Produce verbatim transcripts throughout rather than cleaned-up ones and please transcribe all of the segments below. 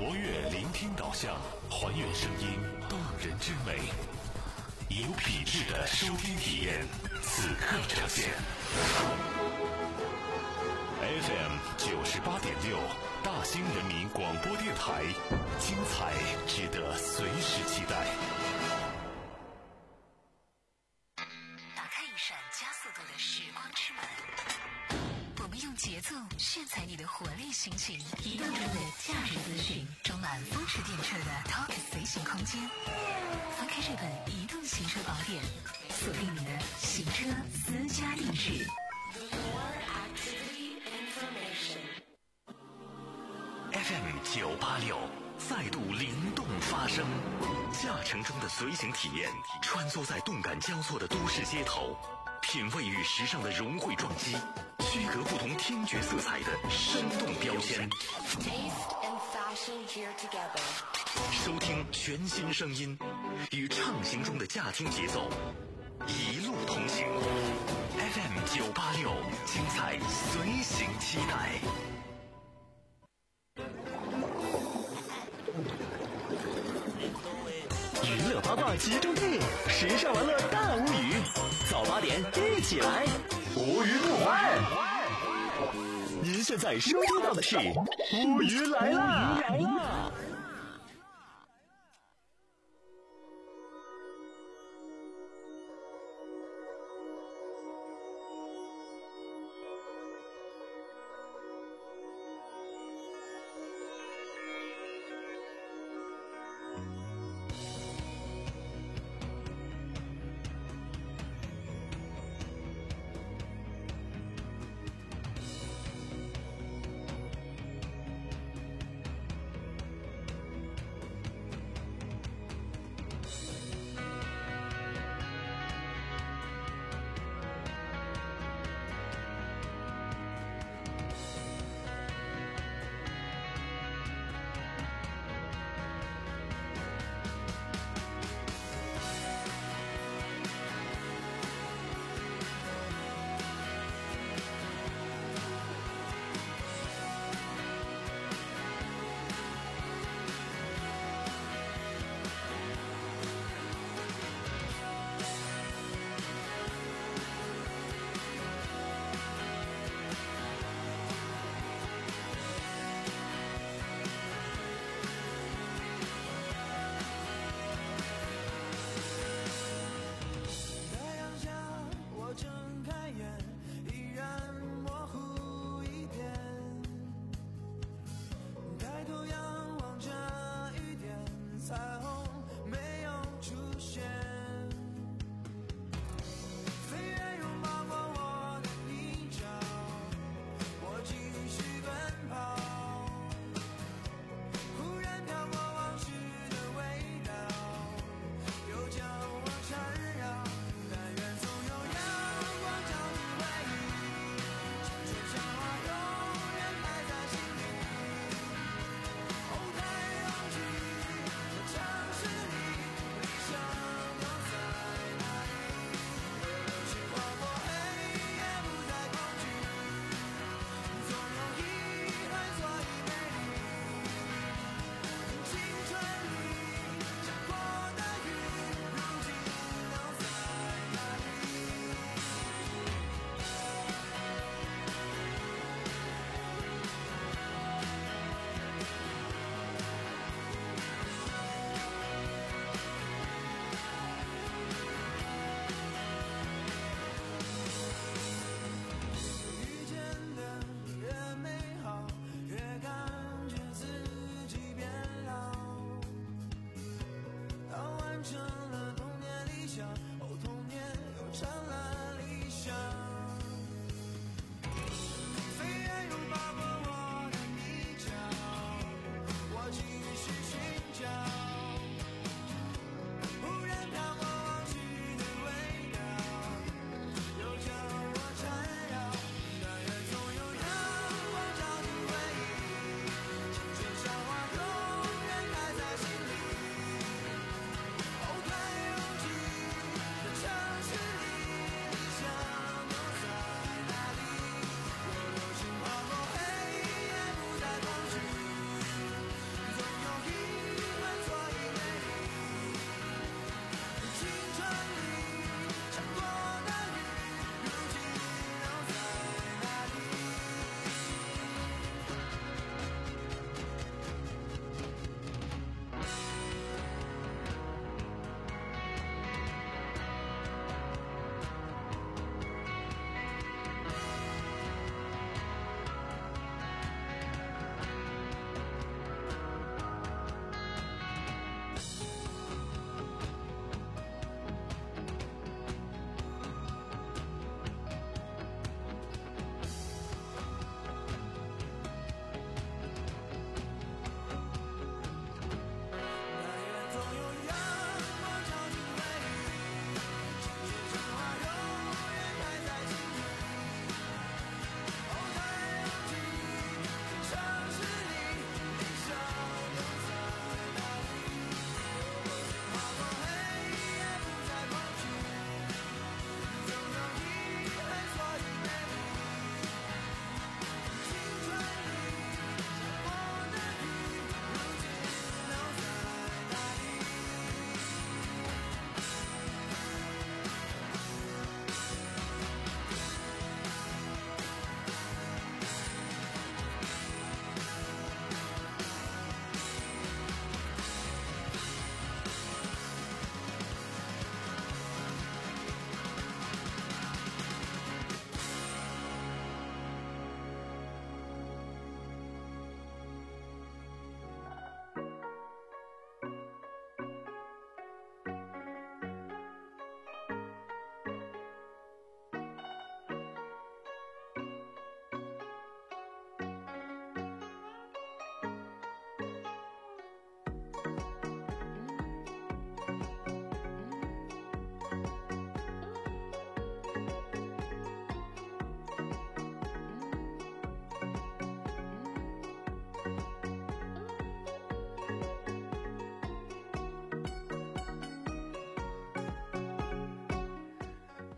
活跃聆听导向，还原声音动人之美，有品质的收听体验，此刻呈现。F M 九十八点六，大兴人民广播电台，精彩值得随时期待。 打开一扇加速度的时光之门，我们用节奏炫彩你的活力心情，移动中的价值资讯，装满风驰电掣的 Talk 随行空间。翻开这本移动行车宝典，锁定你的行车私家定制。 F M 九八六再度灵动发声，驾乘中的随行体验，穿梭在动感交错的都市街头，品味与时尚的融汇撞击，区隔不同听觉色彩的生动标签。收听全新声音，与畅行中的驾听节奏，一路同行。F M 九八六，精彩随行期待。 娱乐八卦集中地，时尚玩乐大无语，早八点一起来，无语不欢。您现在收听到的是无语来啦！来啦！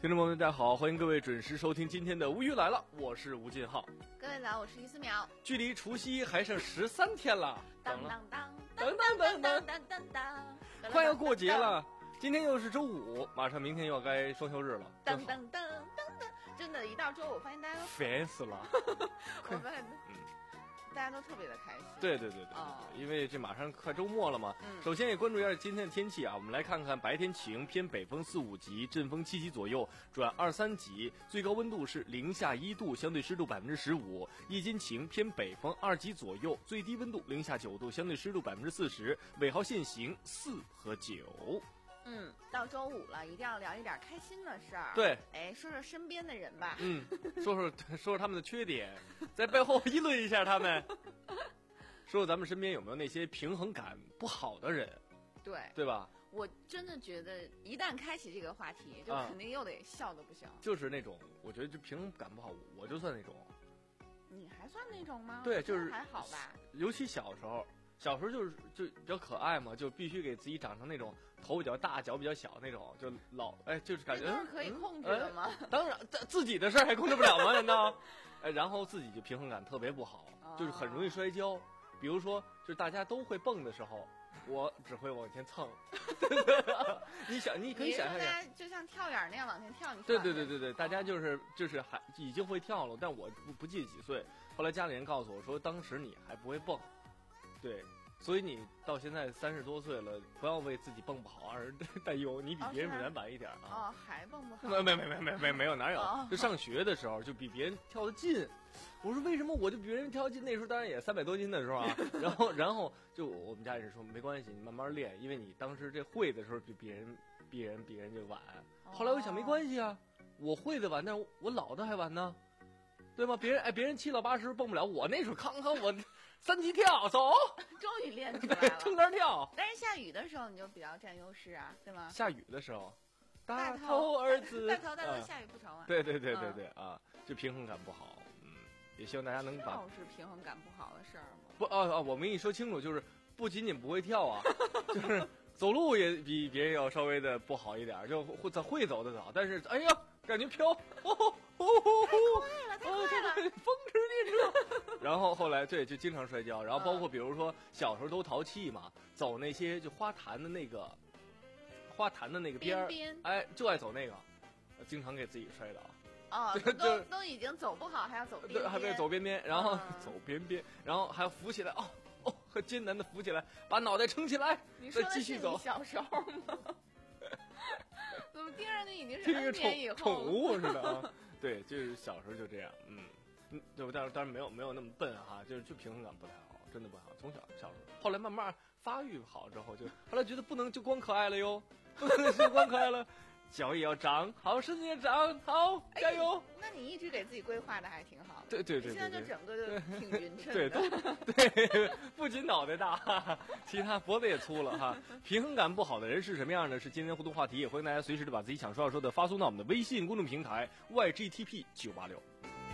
听众朋友们，大家好，欢迎各位准时收听今天的《无语来了》，我是吴进浩。 各位早，我是于思淼。 距离除夕还剩十三天了， 当当当当当当当当当当， 快要过节了。今天又是周五，马上明天又要该双休日了。 当当当当当，真的，一到周五，发现大家都烦死了。 我发现，嗯，大家都特别的开心。 对对对对， 哦、 因为这马上快周末了嘛。 嗯、 首先也关注一下今天的天气啊，我们来看看白天晴，偏北风四五级，阵风七级左右，转二三级，最高温度是零下一度，相对湿度百分之十五。夜间晴，偏北风二级左右，最低温度零下九度，相对湿度百分之四十。尾号限行四和九。 嗯，到周五了，一定要聊一点开心的事儿。 对， 哎，说说身边的人吧。 嗯，说说说说他们的缺点，在背后议论一下他们。说说咱们身边有没有那些平衡感不好的人？ 对， 对吧？ 我真的觉得，一旦开启这个话题，就肯定又得笑得不行。啊、 就是那种，我觉得这平衡感不好，我就算那种。 你还算那种吗？ 对，就是还好吧。 尤其小时候。小时候就是就比较可爱嘛，就必须给自己长成那种头比较大、脚比较小那种，就老哎，就是感觉都是可以控制的吗？ 嗯哎、当然，自己的事儿还控制不了吗？难道？哎，然后自己就平衡感特别不好， 哦、 就是很容易摔跤。比如说，就是大家都会蹦的时候，我只会往前蹭。你想，你可以想象一下， 就像跳远那样往前跳，你对对对对对，大家就是就是还已经会跳了，但我不不记得几岁。后来家里人告诉我说，当时你还不会蹦。对，所以你到现在三十多岁了，不要为自己蹦不好而担忧，你比别人短板一点啊。 哦，还蹦不好？ 没没没没没没没有哪有？ 哦、 就上学的时候就比别人跳得近。我说为什么我就比别人跳得近？那时候当然也三百多斤的时候啊。然后然后就我们家人说没关系，你慢慢练，因为你当时这会的时候比别人比人比人就晚。后来我想没关系啊，我会的晚，但是我老的还晚呢。对吗？别人哎，别人七老八十蹦不了，我那时候康康我三级跳走， 终于练出来了， 撑杆跳。 但是下雨的时候你就比较占优势啊，对吗？ 下雨的时候， 大头儿子， 大头大头下雨不成啊？ 对对对对对、嗯、啊，就平衡感不好，嗯，也希望大家能把。 是平衡感不好的事儿吗？ 不啊啊，我没跟你说清楚，就是不仅仅不会跳啊，就是走路也比别人要稍微的不好一点，就会会走的早，但是哎呀，感觉飘。哦哦，太快了，太快了！ 风驰电掣。然后后来对，就经常摔跤，然后包括比如说小时候都淘气嘛，走那些就花坛的那个花坛的那个边儿，哎，就爱走那个，经常给自己摔倒。 哦，都都已经走不好，还要走边边， 还得走边边，然后、嗯、走边边，然后还要扶起来，哦哦，很艰难的扶起来，把脑袋撑起来， 你说再继续走。 小时候吗？怎么听着那已经是 N 年以后宠物似的啊？对，就是小时候就这样，嗯，嗯，就当然当然没有没有那么笨哈，就是就平衡感不太好，真的不好。从小小时候，后来慢慢发育好之后，就后来觉得不能就光可爱了哟，不能就光可爱了，脚也要长好，身子也长好，加油、 哎！那你一直给自己规划的还挺好的， 对对 对, 对, 对, 对， 现在就整个就挺匀称的，对对对，不仅脑袋大，其他脖子也粗了哈。平衡感不好的人是什么样呢？是今天的互动话题，也欢迎大家随时的把自己想说要说的发送到我们的微信公众平台 Y G T P 九八六。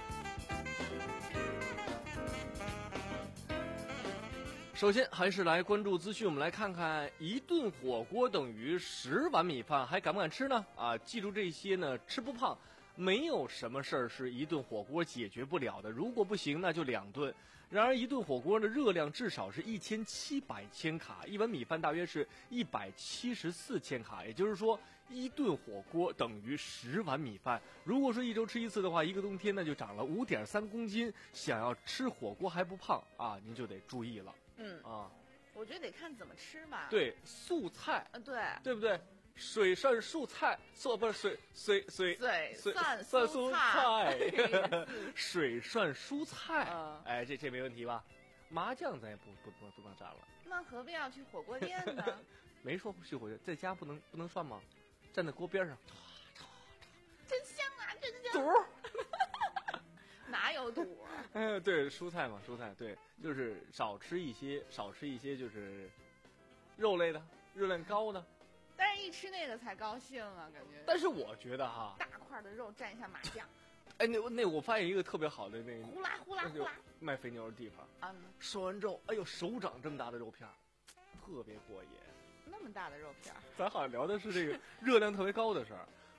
首先还是来关注资讯，我们来看看一顿火锅等于十碗米饭，还敢不敢吃呢？啊，记住这些呢，吃不胖，没有什么事儿是一顿火锅解决不了的。如果不行，那就两顿。然而一顿火锅的热量至少是一千七百千卡，一碗米饭大约是一百七十四千卡，也就是说一顿火锅等于十碗米饭。如果说一周吃一次的话，一个冬天呢就长了五点三公斤。想要吃火锅还不胖啊，您就得注意了。 嗯啊， 我觉得得看怎么吃吧。 对，素菜， 呃，对， 对不对？水涮蔬菜，素不是水水水水涮涮蔬菜，水涮蔬菜， 嗯、 哎，这这没问题吧？麻酱咱也不不不不能蘸了。 那何必要去火锅店呢？ 没说去火锅店，在家不能不能涮吗？站在锅边上，唰唰唰， 真香啊，真香！ 肚。 哪有肚啊？ 哎，对，蔬菜嘛，蔬菜，对，就是少吃一些，少吃一些，就是肉类的，热量高的。 但是，一吃那个才高兴啊，感觉。 但是我觉得哈， 大块的肉蘸一下麻酱。 哎，那那我发现一个特别好的那个， 呼啦呼啦呼啦， 卖肥牛的地方， 嗯， 涮完之后，哎呦，手掌这么大的肉片，特别过瘾。 那么大的肉片， 咱好像聊的是这个热量特别高的事儿。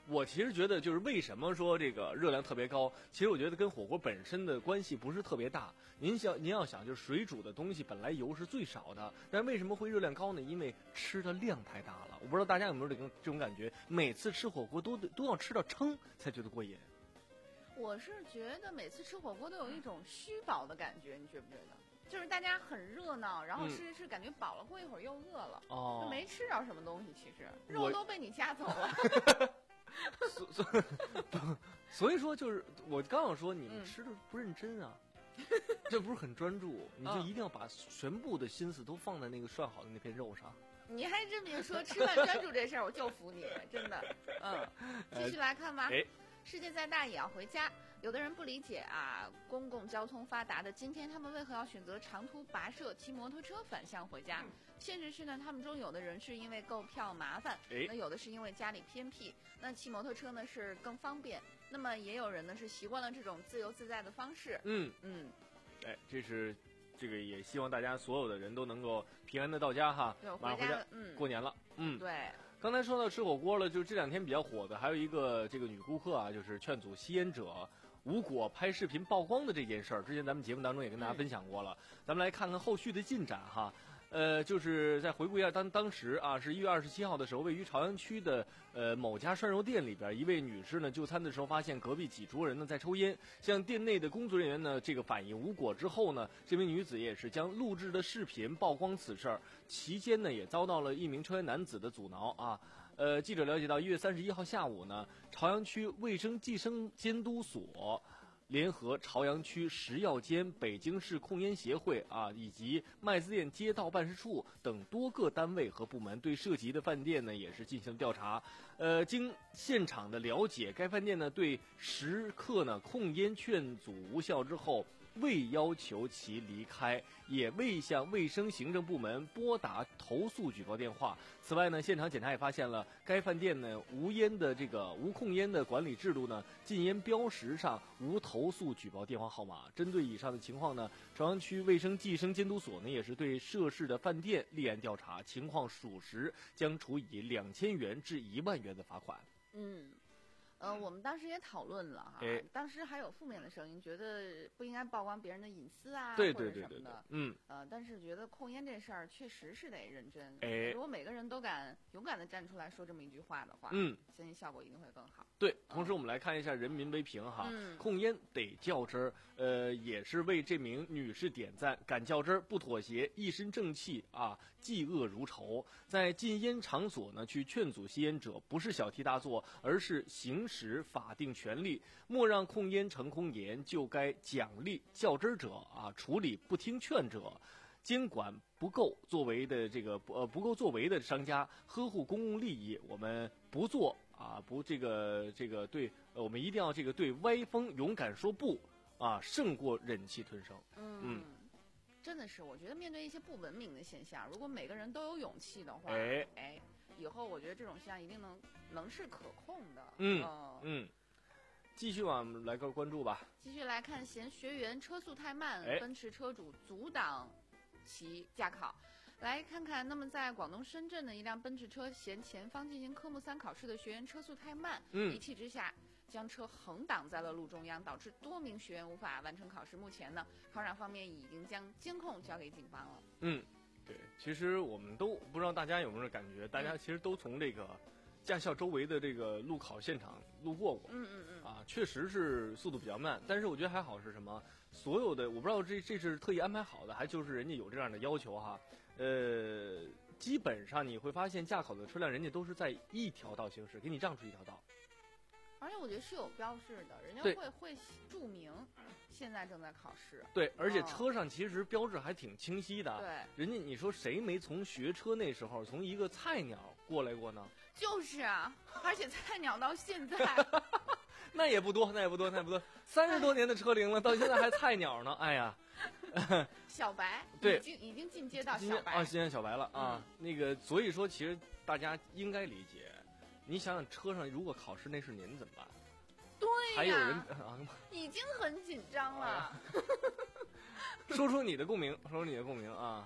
我其实觉得就是为什么说这个热量特别高，其实我觉得跟火锅本身的关系不是特别大。您想您要想，就是水煮的东西本来油是最少的，但是为什么会热量高呢？因为吃的量太大了。我不知道大家有没有这种这种感觉，每次吃火锅都都要吃到撑才觉得过瘾。 我是觉得每次吃火锅都有一种虚饱的感觉，你觉不觉得？就是大家很热闹，然后吃吃吃，感觉饱了，过一会儿又饿了， 哦、 就没吃着什么东西，其实肉都被你夹走了。 所所所以说，就是我刚想说，你们吃的不认真啊，嗯、这不是很专注，你就一定要把全部的心思都放在那个涮好的那片肉上。 你还这么说，吃饭专注这事儿，我就服你，真的。嗯，继续来看吧。 哎， 世界再大也要回家。有的人不理解啊，公共交通发达的今天，他们为何要选择长途跋涉骑摩托车返乡回家？现实是呢，他们中有的人是因为购票麻烦，那有的是因为家里偏僻，那骑摩托车呢是更方便。那么也有人呢是习惯了这种自由自在的方式。 嗯嗯，哎，这是这个也希望大家所有的人都能够平安的到家哈，马上回家，嗯，过年了，嗯， 对。 刚才说到吃火锅了，就是这两天比较火的，还有一个这个女顾客啊，就是劝阻吸烟者无果拍视频曝光的这件事儿，之前咱们节目当中也跟大家分享过了，嗯、咱们来看看后续的进展哈。呃，就是再回顾一下当当时啊，是一月二十七号的时候，位于朝阳区的呃某家涮肉店里边，一位女士呢就餐的时候发现隔壁几桌人呢在抽烟，向店内的工作人员呢这个反映无果之后呢，这名女子也是将录制的视频曝光此事儿，期间呢也遭到了一名抽烟男子的阻挠啊。呃，记者了解到，一月三十一号下午呢，朝阳区卫生计生监督所联合朝阳区食药监、北京市控烟协会啊，以及麦子店街道办事处等多个单位和部门，对涉及的饭店呢也是进行调查。呃，经现场的了解，该饭店呢对食客呢控烟劝阻无效之后，未要求其离开，也未向卫生行政部门拨打投诉举报电话。此外呢，现场检查也发现了该饭店呢无烟的这个无控烟的管理制度呢，禁烟标识上无投诉举报电话号码。针对以上的情况呢，朝阳区卫生计生监督所呢也是对涉事的饭店立案调查，情况属实将处以两千元至一万元的罚款。 嗯。呃，我们当时也讨论了哈， 哎、 当时还有负面的声音，觉得不应该曝光别人的隐私啊， 对对对对或者什么的， 嗯， 呃，但是觉得控烟这事儿确实是得认真， 哎， 如果每个人都敢勇敢的站出来说这么一句话的话， 嗯， 相信效果一定会更好。 对，同时我们来看一下人民微评哈， 嗯、 控烟得较真儿，呃，也是为这名女士点赞，敢较真儿不妥协，一身正气啊，嫉恶如仇，在禁烟场所呢去劝阻吸烟者，不是小题大做，而是行使法定权利，莫让控烟成空言，就该奖励较真者啊，处理不听劝者。监管不够作为的这个呃不够作为的商家，呵护公共利益，我们不做啊，不这个这个对，呃、我们一定要这个对歪风勇敢说不啊，胜过忍气吞声。 嗯。嗯真的是，我觉得面对一些不文明的现象，如果每个人都有勇气的话， 哎哎，以后我觉得这种现象一定能能是可控的。 嗯、 呃、 嗯，继续往我们来个关注吧。 继续来看，嫌学员车速太慢， 哎、 奔驰车主阻挡其驾考。来看看，那么在广东深圳的一辆奔驰车嫌前方进行科目三考试的学员车速太慢， 嗯， 一气之下将车横挡在了路中央，导致多名学员无法完成考试。目前呢，考场方面已经将监控交给警方了。 嗯，对，其实我们都不知道大家有没有感觉，大家其实都从这个驾校周围的这个路考现场路过过， 嗯嗯嗯， 啊，确实是速度比较慢，但是我觉得还好是什么？所有的我不知道这这是特意安排好的，还就是人家有这样的要求哈，呃，基本上你会发现驾考的车辆人家都是在一条道行驶，给你让出一条道。 而且我觉得是有标志的，人家会会注明现在正在考试。 对，而且车上其实标志还挺清晰的。 哦、对， 人家你说谁没从学车那时候从一个菜鸟过来过呢？ 就是啊，而且菜鸟到现在那也不多，那也不多，那也不多，三十多年的车龄了，到现在还菜鸟呢。哎呀， 小白， 对， 已经已经进阶到小白啊，现在小白了啊。 嗯、 那个，所以说其实大家应该理解。你想想，车上如果考试那是您怎么办？ 对呀， 还有人啊， 已经很紧张了。 说出你的共鸣，说出你的共鸣啊！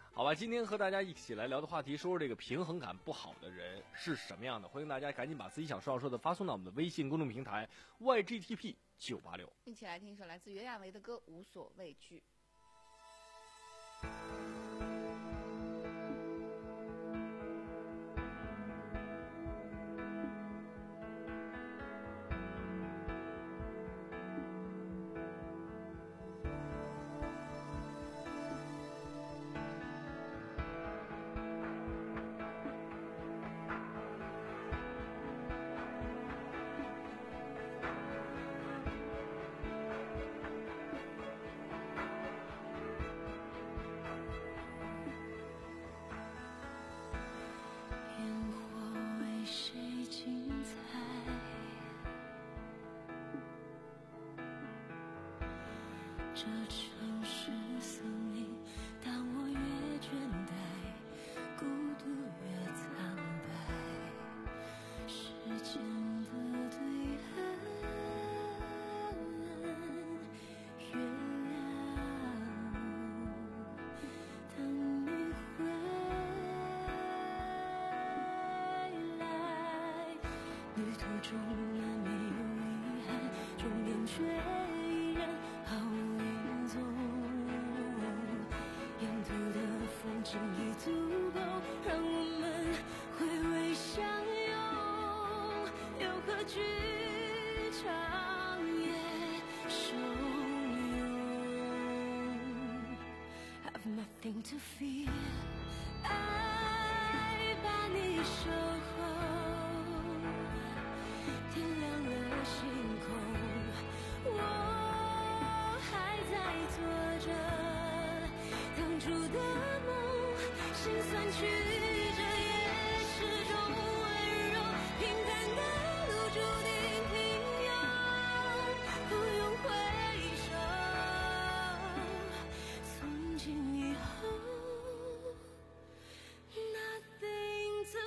好吧，今天和大家一起来聊的话题，说说这个平衡感不好的人是什么样的。欢迎大家赶紧把自己想说要说的发送到我们的微信公众平台 Y G T P 九八六， 一起来听一首来自袁娅维的歌《无所畏惧》。 这城市森林，当我越倦怠，孤独越苍白，时间的对岸月亮，等你回来，旅途中难免有遗憾，终点却依然毫无沿途的风景已足够让我们回味相拥，又何惧长夜汹涌 Have nothing to fear 爱把你守候，天亮了星空，我还在做着当初的梦，心酸曲折也是种温柔，平淡的路注定平庸，不用回首，从今以后 Nothing to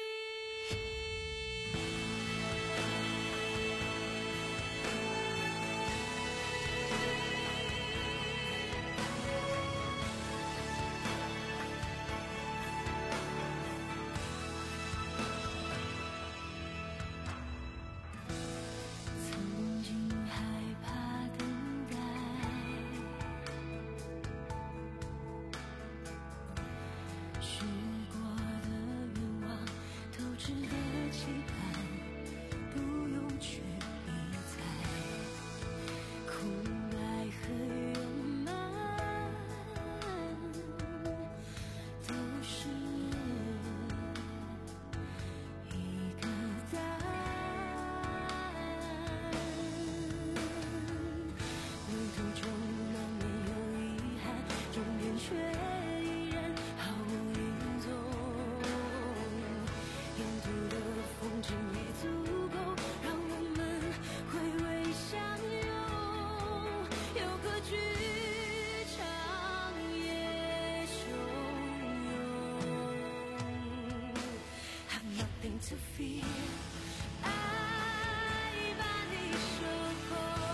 fear。To fear 爱把你守候，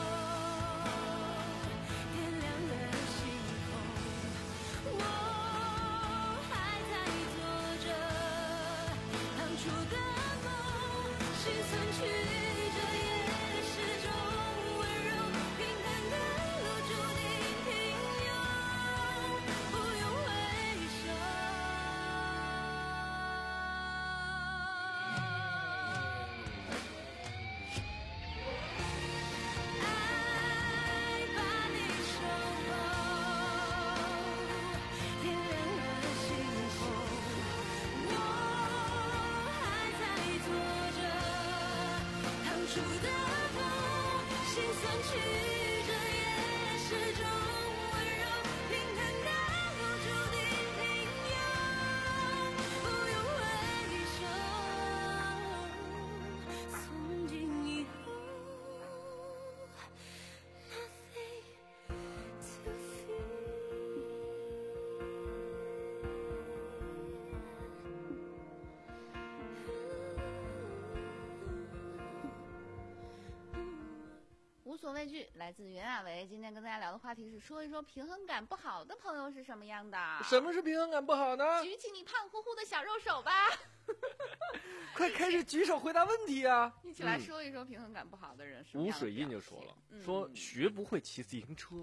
天亮了星空，我还在做着当初的梦，心酸曲折也是种温柔，平淡的路注定平庸，不用回首。 所畏惧，来自袁娅维。今天跟大家聊的话题是说一说平衡感不好的朋友是什么样的。 什么是平衡感不好呢？ 举起你胖乎乎的小肉手吧。 快开始举手回答问题啊！ 一起来说一说平衡感不好的人是什么吴样的水印就表现说了， 嗯说学不会骑自行车，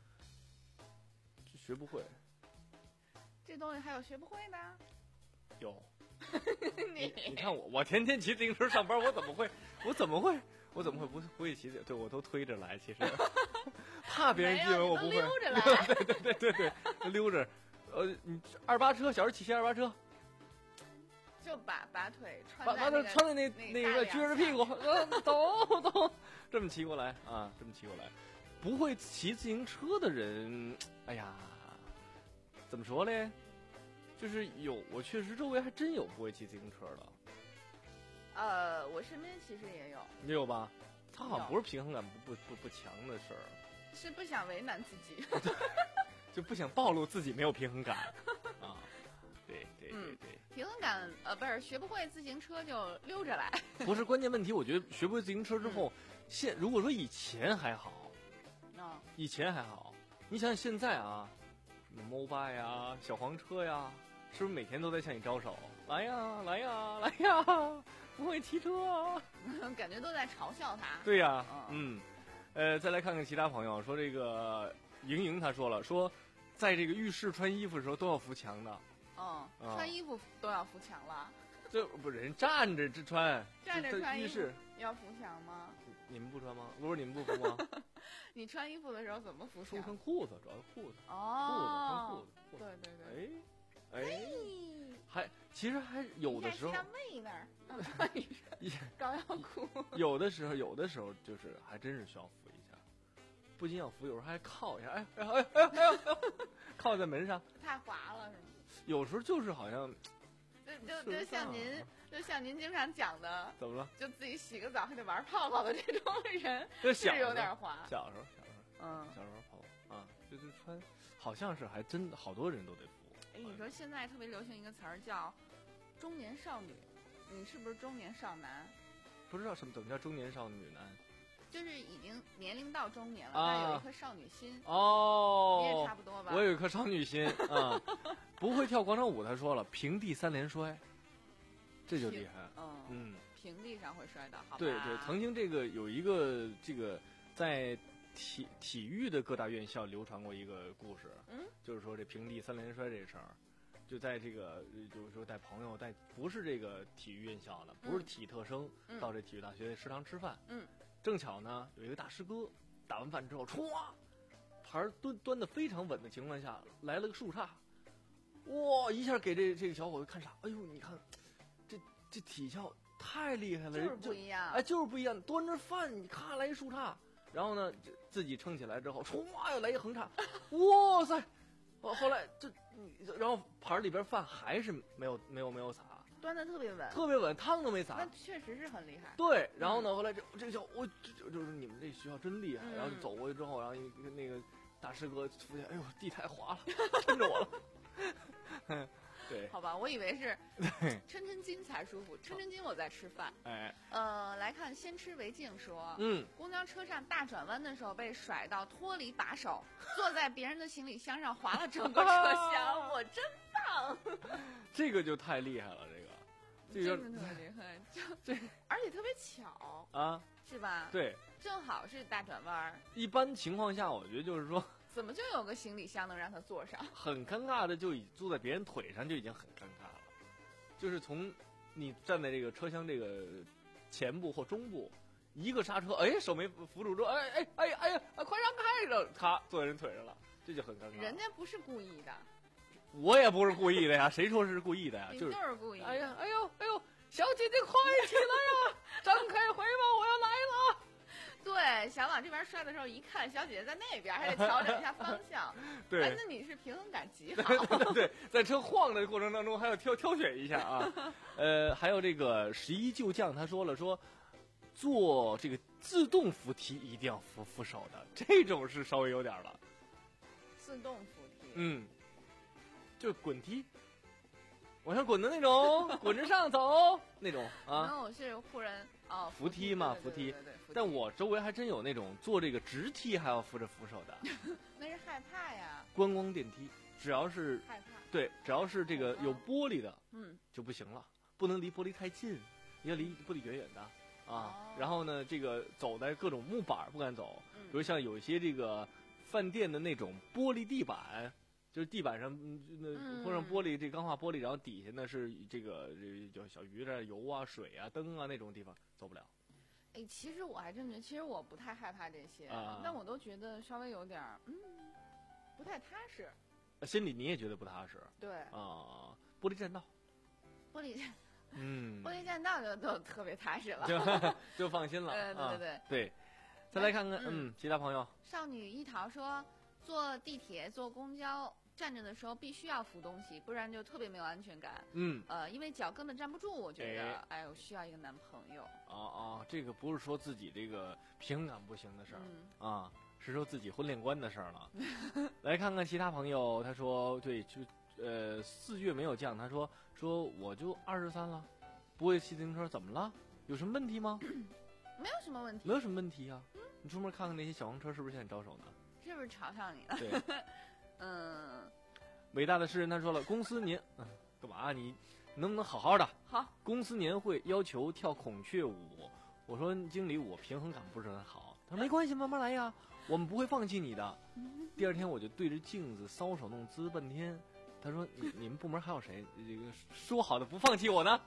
学不会这东西还有学不会的。 有。你你看我，我天天骑自行车上班，我怎么会？我怎么会？我怎么会不不会骑自行车？对，我都推着来，其实怕别人记为我不会。 没有你都溜着来对对对对对，溜着。呃，你二八车，小时候骑骑二八车， 就把把腿穿把把在那个它穿在那那那个撅着屁股，呃，走走，这么骑过来啊，这么骑过来。不会骑自行车的人，哎呀，怎么说呢？就是有，我确实周围还真有不会骑自行车的， 呃，我身边其实也有， 你有吧？他好像有不是平衡感不不不不强的事儿， 是不想为难自己。 就不想暴露自己没有平衡感啊。对对对嗯对， 平衡感呃不是学不会自行车就溜着来。 不是关键问题。我觉得学不会自行车之后，现如果说以前还好， 嗯， 以前还好，你想想现在啊，什么 Mobile 呀、小黄车呀，是不是每天都在向你招手？来呀，来呀，来呀，不会骑车啊！ 感觉都在嘲笑他。 对呀、 嗯嗯，呃，再来看看其他朋友说，这个莹莹她说了，说在这个浴室穿衣服的时候都要扶墙的， 嗯， 啊穿衣服都要扶墙了， 这不是人站着这穿， 站着这穿衣服浴室要扶墙吗？ 你们不穿吗？不是你们不扶吗？ 你穿衣服的时候怎么扶说墙？ 穿裤子，主要是裤子， 哦， 裤子，穿裤子， 对对对。 哎哎，还其实还有的时候你，看是他妹那儿，让穿一身高腰裤。 有的时候，有的时候就是还真是需要扶一下，不仅要扶，有时候还靠一下，哎哎哎哎哎哎哎，靠在门上。 太滑了是吗？ 有时候就是好像就就就像您就像您经常讲的， 怎么了？ 就自己洗个澡还得玩泡泡的这种人， 这小是有点滑。 小时候，小时候， 嗯， 小时候跑啊，就是穿，好像是还真的好多人都得扶。 哎，你说现在特别流行一个词儿叫中年少女，你是不是中年少男？ 不知道什么怎么叫中年少女男？ 就是已经年龄到中年了， 啊但有一颗少女心。 哦， 你也差不多吧？ 我有一颗少女心啊，不会跳广场舞。他说了，平地三连摔，这就厉害。 嗯嗯， 平地上会摔倒，好吧？ 对对，曾经这个有一个这个在体体育的各大院校流传过一个故事， 嗯， 就是说这平地三连摔这事儿，就在这个就是说带朋友带不是这个体育院校的，不是体特生， 嗯到这体育大学食堂吃饭， 嗯， 正巧呢有一个大师哥打完饭之后，歘，盘儿端端的非常稳的情况下，来了个树杈，哇，一下给这这个小伙子看傻，哎呦，你看这这体校太厉害了， 就是人不一样。 哎，就是不一样，端着饭，你看来一树杈，然后呢，这自己撑起来之后，歘又来一横叉，哇塞！后后来这，然后盘里边饭还是没有没有没有洒， 端的特别稳， 特别稳，汤都没那洒。 确实是很厉害。 对，然后呢，后来这这个小我这就就是你们这学校真厉害， 嗯然后就走过去之后，然后一个那个大师哥发现，哎呦，地太滑了，跟着我了。对， 好吧，我以为是对， 抻抻筋才舒服，抻抻筋我在吃饭。 哎， 呃，来看先吃为敬说， 嗯， 公交车上大转弯的时候被甩到脱离把手，坐在别人的行李箱上划了整个车厢，我真棒， 这个就太厉害了，这个，这个真的特别厉害，就这而且特别巧， 啊， 是吧？， 对， 正好是大转弯， 一般情况下，我觉得就是说。 怎么就有个行李箱能让他坐上？ 很尴尬的，就已坐在别人腿上就已经很尴尬了，就是从你站在这个车厢这个前部或中部，一个刹车，哎，手没扶住之后，哎哎哎哎呀，快让开着，咔坐在人腿上了，这就很尴尬。 人家不是故意的， 我也不是故意的呀，谁说是故意的呀？ 你就， 就是是故意的。 哎呀，哎呦，哎呦，小姐姐快起来呀，张开怀抱，我要来了。 对，想往这边摔的时候，一看小姐姐在那边，还得调整一下方向。 对哎，那你是平衡感极好。 对对对，在车晃的过程当中还要挑挑选一下啊。呃，还有这个十一旧将他说了说，做这个自动扶梯一定要扶扶手的，这种是稍微有点了。 自动扶梯。 嗯，就是滚梯。 往上滚的那种，滚着上走那种啊。 那我是护人哦， 扶梯嘛，扶梯。但我周围还真有那种坐这个直梯还要扶着扶手的。 那是害怕呀。 观光电梯，只要是害怕。 对，只要是这个有玻璃的， 嗯， 就不行了，不能离玻璃太近，要离玻璃远远的。啊，然后呢，这个走在各种木板不敢走，比如像有一些这个饭店的那种玻璃地板，就是地板上那铺上玻璃，这钢化玻璃，然后底下呢是这个有小鱼的油啊、水啊、灯啊那种地方走不了。 哎，其实我还真觉得，其实我不太害怕这些， 啊、 但我都觉得稍微有点嗯不太踏实。 心里你也觉得不踏实？ 对啊，玻璃栈道， 玻璃栈。 嗯， 玻璃栈道就都特别踏实了， 就就放心了。 对对对对、 啊、对，再来看看，嗯，嗯其他朋友。 少女一桃说，坐地铁、坐公交站着的时候必须要扶东西，不然就特别没有安全感。 嗯， 呃，因为脚根本站不住，我觉得，哎，哎我需要一个男朋友。 啊啊，这个不是说自己这个平衡感不行的事儿、 嗯、 啊，是说自己婚恋观的事儿了。来看看其他朋友，他说，对，就。呃，四月没有降，他说说我就二十三了，不会骑自行车，怎么了？有什么问题吗？ 没有什么问题， 没有什么问题啊。嗯、你出门看看那些小黄车是不是向你招手呢？ 是不是嘲笑你了？ 对， 嗯。 伟大的诗人他说了，公司年，嗯，干嘛、啊、你能不能好好的？ 好， 公司年会要求跳孔雀舞，我说经理，我平衡感不是很好。他说没关系，慢慢来呀，我们不会放弃你的。第二天我就对着镜子搔首弄姿半天。他说：“你你们部门还有谁？这个说好的不放弃我呢？”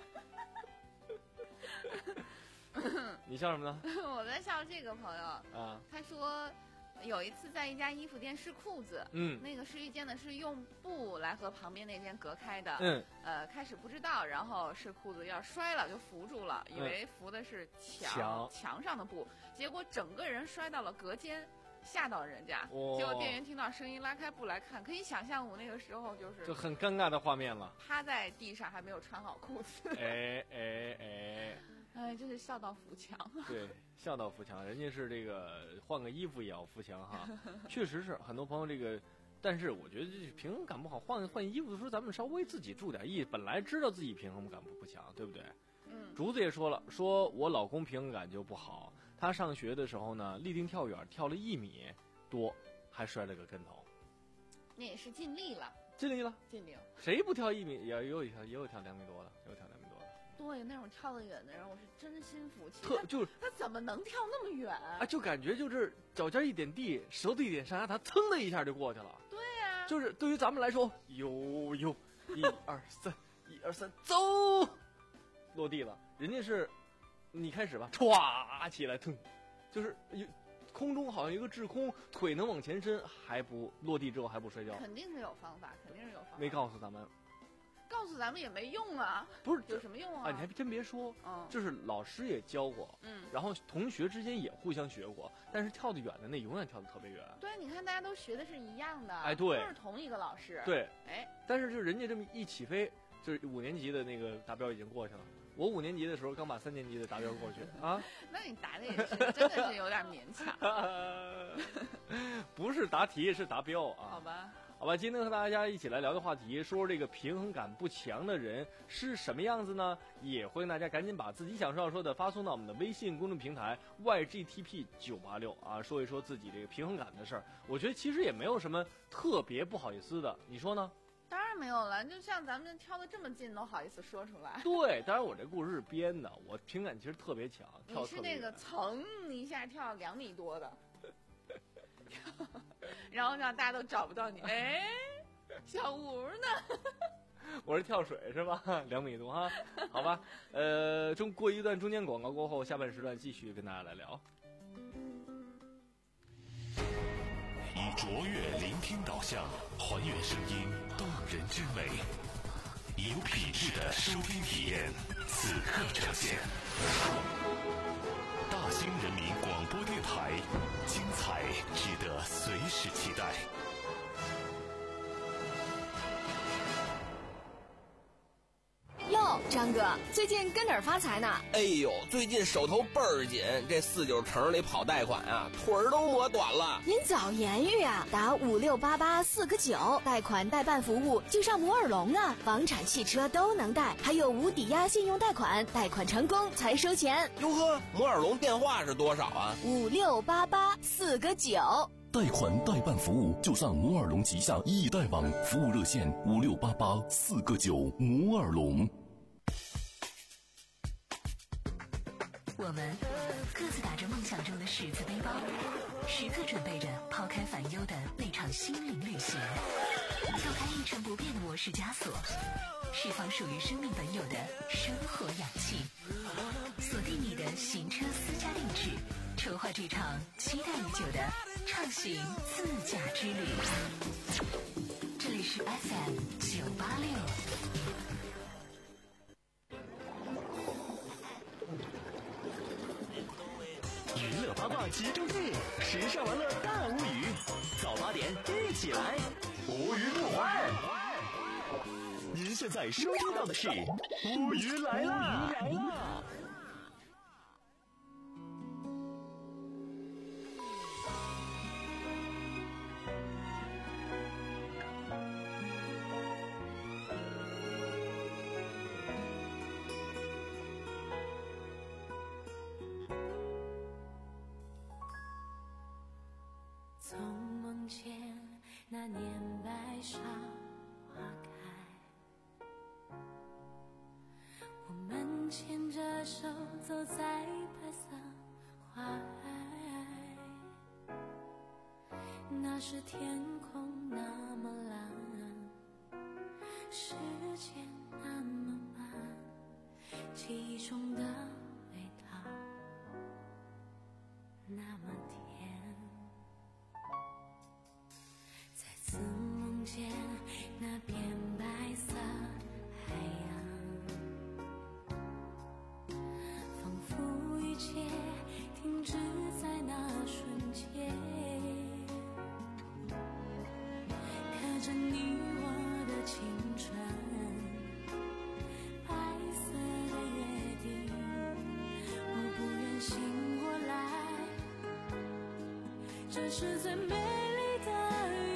你笑什么呢？ 我在笑这个朋友啊。他说有一次在一家衣服店试裤子， 嗯， 那个试衣间呢是用布来和旁边那间隔开的， 嗯， 呃，开始不知道，然后试裤子要摔了就扶住了，以为扶的是墙、嗯、墙上的布，结果整个人摔到了隔间。吓到人家， 哦、 结果店员听到声音拉开布来看，可以想象我那个时候就是就很尴尬的画面了， 趴在地上还没有穿好裤子， 哎哎哎， 哎，真是笑到扶墙。 对，笑到扶墙，人家是这个换个衣服也要扶墙哈，确实是很多朋友这个，但是我觉得这平衡感不好，换换衣服的时候咱们稍微自己注点意，本来知道自己平衡感不不强，对不对？ 嗯， 竹子也说了，说我老公平衡感就不好。他上学的时候呢，立定跳远跳了一米多，还摔了个跟头。 那也是尽力了， 尽力了， 尽力了。 谁不跳一米？也有一跳，也有跳两米多的，也有跳两米多的。 对，那种跳得远的人，我是真心服气。 特就是他怎么能跳那么远啊？就感觉就是脚尖一点地，舌头一点上牙，他噌的一下就过去了。 对呀、啊， 就是对于咱们来说，呦呦，一二三，一二三，走，落地了。人家是。你开始吧，歘起来，腾，就是有空中好像一个滞空，腿能往前伸，还不落地之后还不摔跤。 肯定是有方法，肯定是有方法。 没告诉咱们， 告诉咱们也没用啊。 不是有什么用啊？ 啊，你还真别说， 嗯， 就是老师也教过， 嗯， 然后同学之间也互相学过，但是跳得远的那永远跳得特别远。 对，你看大家都学的是一样的， 哎，对， 都是同一个老师。 对， 哎， 但是就是人家这么一起飞，就是五年级的那个达标已经过去了。我五年级的时候刚把三年级的达标过去啊， 那你答的也是真的是有点勉强， 不是答题是达标啊。 好吧， 好吧，今天和大家一起来聊的话题，说说这个平衡感不强的人是什么样子呢？也欢迎大家赶紧把自己想说要说的发送到我们的微信公众平台 Y G T P 九八六啊，说一说自己这个平衡感的事儿。我觉得其实也没有什么特别不好意思的，你说呢？ 当然没有了，就像咱们跳得这么近都好意思说出来。 对，当然我这故事是编的，我平感其实特别强，跳你是那个噌一下跳两米多的，然后让大家都找不到你。哎，小吴呢？ 我是跳水是吧？两米多哈，好吧。呃，中过一段中间广告过后，下半时段继续跟大家来聊。 以卓越聆听导向，还原声音动人之美，以有品质的收听体验，此刻呈现。大兴人民广播电台，精彩值得随时期待。 哟， 哟，张哥，最近跟哪儿发财呢？ 哎呦，最近手头倍儿紧，这四九城里跑贷款啊，腿儿都磨短了。 您早言语啊，打五六八八四个九，贷款代办服务就上摩尔龙啊，房产、汽车都能贷，还有无抵押信用贷款，贷款成功才收钱。 哟呵，摩尔龙电话是多少啊？ 五六八八四个九。 贷款代办服务就上摩尔龙旗下易贷网，服务热线五六八八四个九。摩尔龙。 我们各自打着梦想中的十字背包，时刻准备着抛开烦忧的那场心灵旅行，跳开一成不变的模式枷锁，释放属于生命本有的生活氧气，锁定你的行车私家定制，筹划这场期待已久的畅行自驾之旅。这里是 F M 九八六。 娱乐八卦集中地，时尚玩乐大无语。早八点一起来，无语不欢。您现在收听到的是无语来啦！ 从梦见那年白芍花开，我们牵着手走在白色花海，那时天空那么蓝，时间那么慢，记忆中的味道那么甜。再次梦见那片白色海洋，仿佛一切停止在那瞬间，刻着你我的青春，白色的约定，我不愿醒过来，这是最美丽的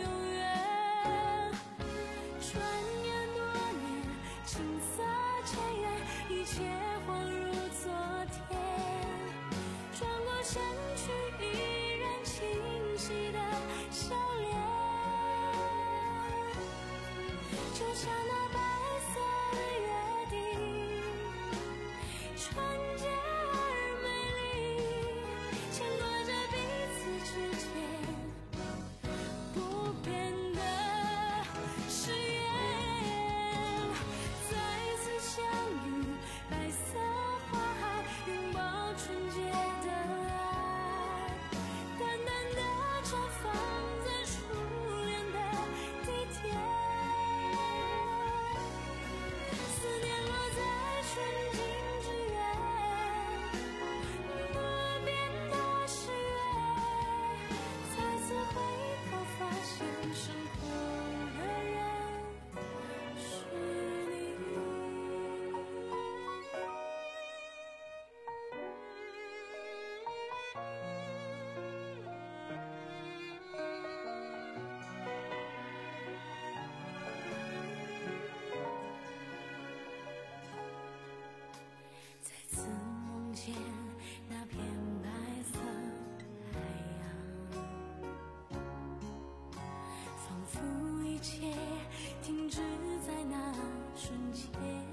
那片白色海洋，仿佛一切停止在那瞬间，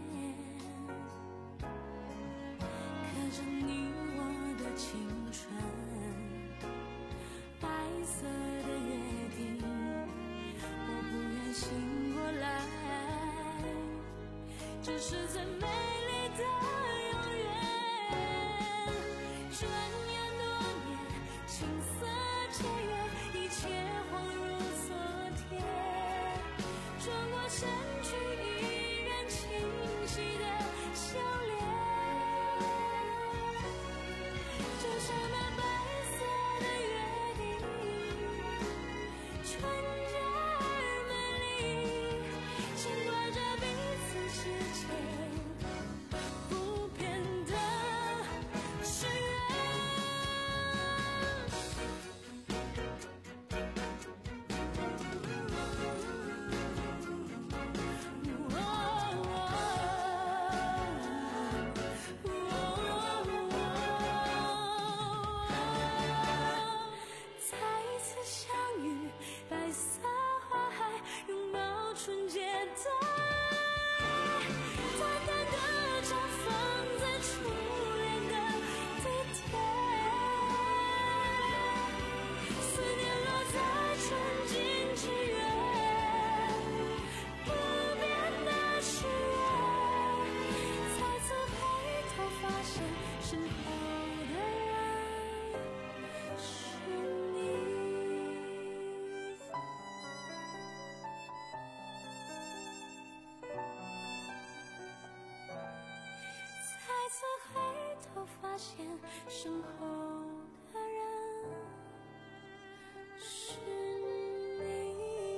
刻着你我的青春，白色的约定，我不愿醒过来，这是最美丽的身躯依然清晰的笑脸，就像那白色的约定，纯洁而美丽，牵挂着彼此之间身后的人是你。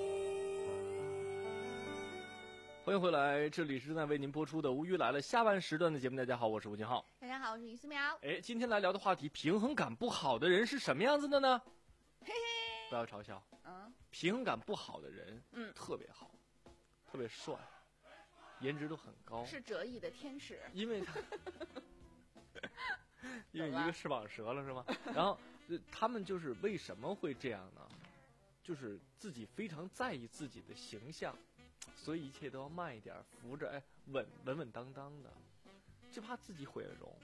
欢迎回来，这里是正在为您播出的《无语来了》下半时段的节目。大家好，我是吴金浩。 大家好，我是于思苗。 哎，今天来聊的话题，平衡感不好的人是什么样子的呢？ 嘿嘿， 不要嘲笑。 嗯， 平衡感不好的人， 嗯， 特别好，特别帅，颜值都很高， 是折翼的天使， 因为他，因为一个翅膀折了是吗？然后、呃、他们就是为什么会这样呢？就是自己非常在意自己的形象，所以一切都要慢一点，扶着，哎，稳稳稳当当的，就怕自己毁了容。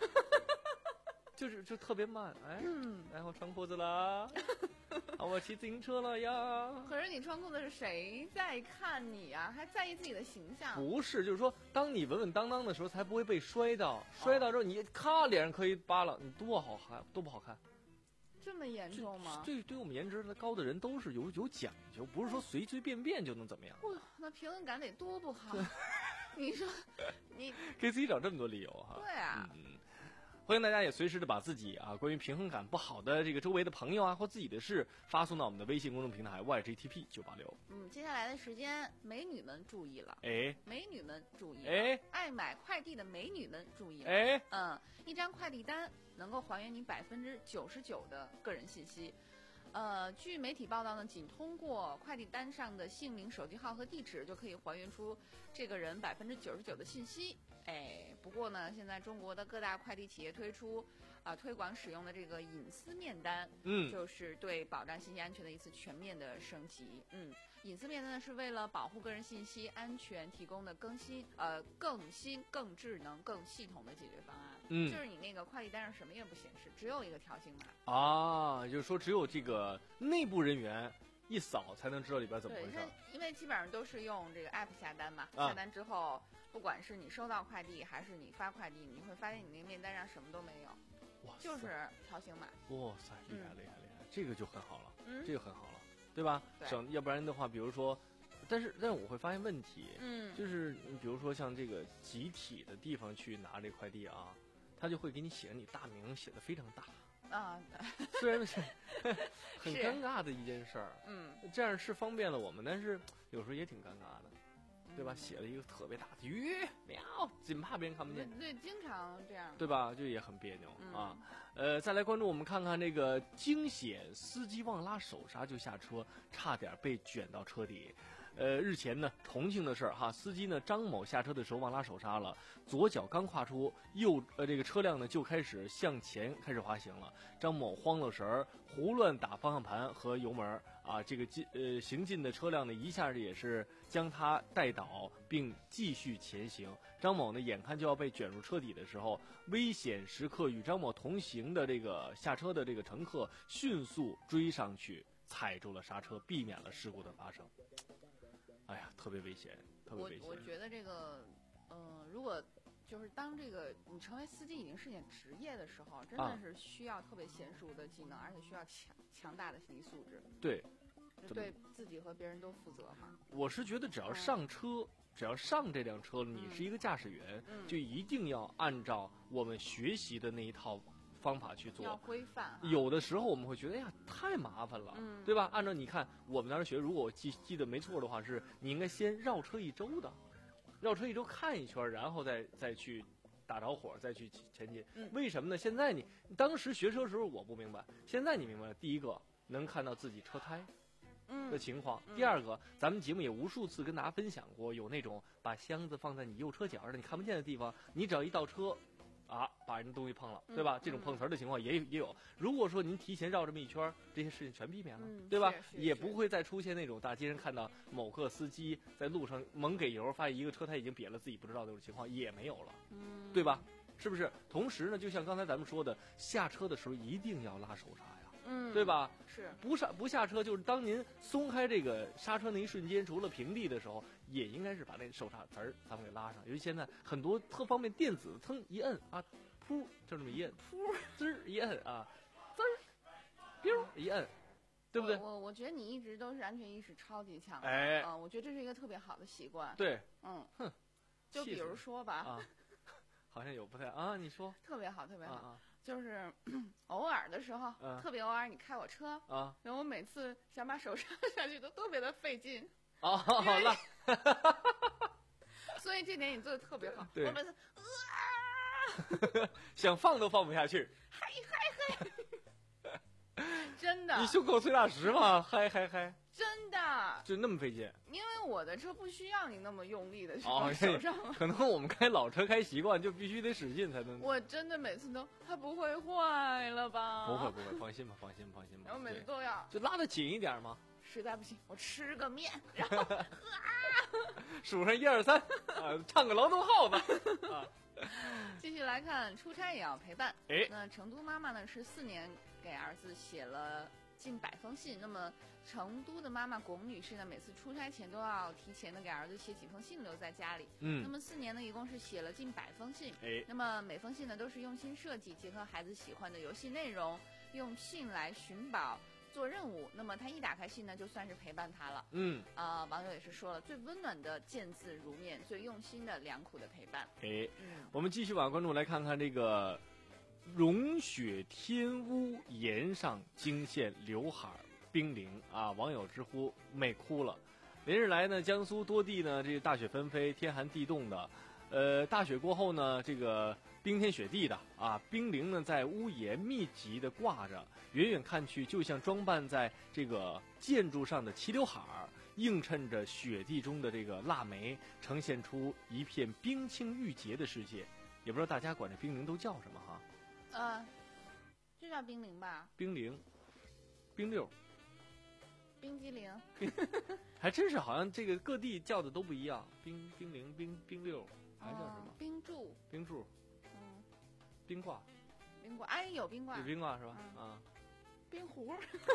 就是就特别慢，哎， 嗯， 然后穿裤子啦，啊，我骑自行车了呀。 可是你穿裤子是谁在看你啊？还在意自己的形象？ 不是，就是说，当你稳稳当当的时候，才不会被摔到。摔到之后，你咔脸上磕一疤了，你多好看，多不好看。 这么严重吗？ 对，对我们颜值高的人都是有有讲究，不是说随随便便就能怎么样。 哇，那平衡感得多不好？你说，你给自己找这么多理由哈？ 对啊。 嗯。欢迎大家也随时的把自己啊关于平衡感不好的这个周围的朋友啊或自己的事发送到我们的微信公众平台 Y G T P 九八六。 嗯，接下来的时间，美女们注意了， 哎， 美女们注意了， 哎， 爱买快递的美女们注意了， 哎， 嗯，一张快递单能够还原你百分之九十九的个人信息。呃，据媒体报道呢，仅通过快递单上的姓名、手机号和地址就可以还原出这个人百分之九十九的信息。哎，不过呢，现在中国的各大快递企业推出啊、呃、推广使用的这个隐私面单， 嗯， 就是对保障信息安全的一次全面的升级。嗯，隐私面单呢是为了保护个人信息安全提供的更新呃更新、更智能、更系统的解决方案。 嗯， 就是你那个快递单上什么也不显示，只有一个条形码。 啊，就是说只有这个内部人员一扫才能知道里边怎么回事。 对，因为基本上都是用这个 app 下单嘛， 啊、 下单之后，不管是你收到快递还是你发快递，你会发现你那个面单上什么都没有， 哇， 就是条形码。 哇塞，厉害厉害厉害，这个就很好了， 嗯， 这个很好了，对吧？ 对， 省，要不然的话，比如说。但是，但是我会发现问题， 嗯， 就是你比如说像这个集体的地方去拿这快递啊，他就会给你写你大名，写的非常大啊， 虽然是很尴尬的一件事儿， 嗯， 这样是方便了我们，但是有时候也挺尴尬的，对吧？写了一个特别大的鱼喵，仅怕别人看不见， 对，对，经常这样， 对吧？就也很别扭、 嗯、 啊。呃，再来关注我们看看这个惊险，司机忘拉手刹就下车，差点被卷到车底。呃，日前呢，重庆的事儿哈，司机呢张某下车的时候忘拉手刹了，左脚刚跨出，右呃这个车辆呢就开始向前开始滑行了。张某慌了神儿，胡乱打方向盘和油门啊，这个进呃行进的车辆呢一下子也是将他带倒，并继续前行。张某呢眼看就要被卷入车底的时候，危险时刻与张某同行的这个下车的这个乘客迅速追上去，踩住了刹车，避免了事故的发生。哎呀，特别危险，特别危险。 我我觉得这个，嗯、呃，如果就是当这个你成为司机已经是件职业的时候，真的是需要特别娴熟的技能，啊、而且需要强强大的心理素质。 对， 对自己和别人都负责嘛。 我是觉得只要上车，嗯、只要上这辆车，你是一个驾驶员， 嗯、 就一定要按照我们学习的那一套方法去做， 要规范、啊。 有的时候我们会觉得，哎呀，太麻烦了， 嗯、 对吧？按照你看，我们当时学，如果我记记得没错的话，是你应该先绕车一周的，绕车一周看一圈，然后再再去打着火，再去前进。 嗯、 为什么呢？现在你当时学车的时候我不明白，现在你明白了。第一个能看到自己车胎的情况， 嗯、 第二个，咱们节目也无数次跟大家分享过，有那种把箱子放在你右车角的你看不见的地方，你只要一倒车。啊，把人东西碰了，对吧？ 嗯、 这种碰瓷儿的情况也有也有。如果说您提前绕这么一圈，这些事情全避免了， 嗯、 对吧？ 是是是也不会再出现那种大街上看到某个司机在路上猛给油，发现一个车胎已经瘪了，自己不知道那种情况也没有了， 嗯、 对吧？是不是？同时呢，就像刚才咱们说的，下车的时候一定要拉手刹呀。 嗯， 对吧？ 是不上不下车，就是当您松开这个刹车那一瞬间，除了平地的时候，也应该是把那手刹词儿咱们给拉上。尤其现在很多特方便电子，噌一摁啊，噗就这么一摁，噗滋儿一摁啊，滋儿，biu一摁，对不对？ 我我我觉得你一直都是安全意识超级强的， 哎， 啊、呃，我觉得这是一个特别好的习惯。 对， 嗯， 哼， 就比如说吧， 啊，好像有不太啊，你说特别好，特别好。 啊啊就是偶尔的时候， 嗯特别偶尔你开我车啊， 然后我每次想把手插下去都特别的费劲。 哦，好了， 所以这点你做的特别好。 对我每次呃，想放都放不下去。 嗨嗨嗨，真的。 你胸口碎大石吗？嗨嗨嗨， 真的。 就那么费劲？ 因为我的车不需要你那么用力的去哦往手上。 可能我们开老车开习惯，就必须得使劲才能。 我真的每次都，它不会坏了吧？ 不会不会，放心吧，放心放心吧。 然后每次都要就拉得紧一点嘛。 实在不行，我吃个面，然后啊， 数上一二三，啊，唱个劳动号吧。啊， 继续来看，出差也要陪伴。 哎， 那成都妈妈呢是四年给儿子写了近百封信。那么成都的妈妈龚女士呢，每次出差前都要提前的给儿子写几封信留在家里。 嗯， 那么四年呢，一共是写了近百封信。 哎， 那么每封信呢都是用心设计，结合孩子喜欢的游戏内容，用信来寻宝。做任务，那么他一打开信呢，就算是陪伴他了。 嗯， 啊、呃，网友也是说了，最温暖的见字如面，最用心的良苦的陪伴。 哎， 嗯， 我们继续把关注来看看这个融雪天屋檐上惊现刘海冰凌啊！网友直呼美哭了。连日来呢，江苏多地呢这个大雪纷飞，天寒地冻的。呃，大雪过后呢，这个冰天雪地的啊，冰凌呢在屋檐密集的挂着，远远看去就像装扮在这个建筑上的齐刘海儿，映衬着雪地中的这个腊梅，呈现出一片冰清玉洁的世界。也不知道大家管这冰凌都叫什么哈？ 呃，就叫冰凌吧。 冰凌、冰溜、 冰激凌， 还真是好像这个各地叫的都不一样。冰冰凌、冰冰溜。还叫什么？ 哦、冰柱、 冰柱， 嗯， 冰挂， 冰挂，哎，有冰挂， 有冰挂是吧？ 嗯、 啊， 冰壶，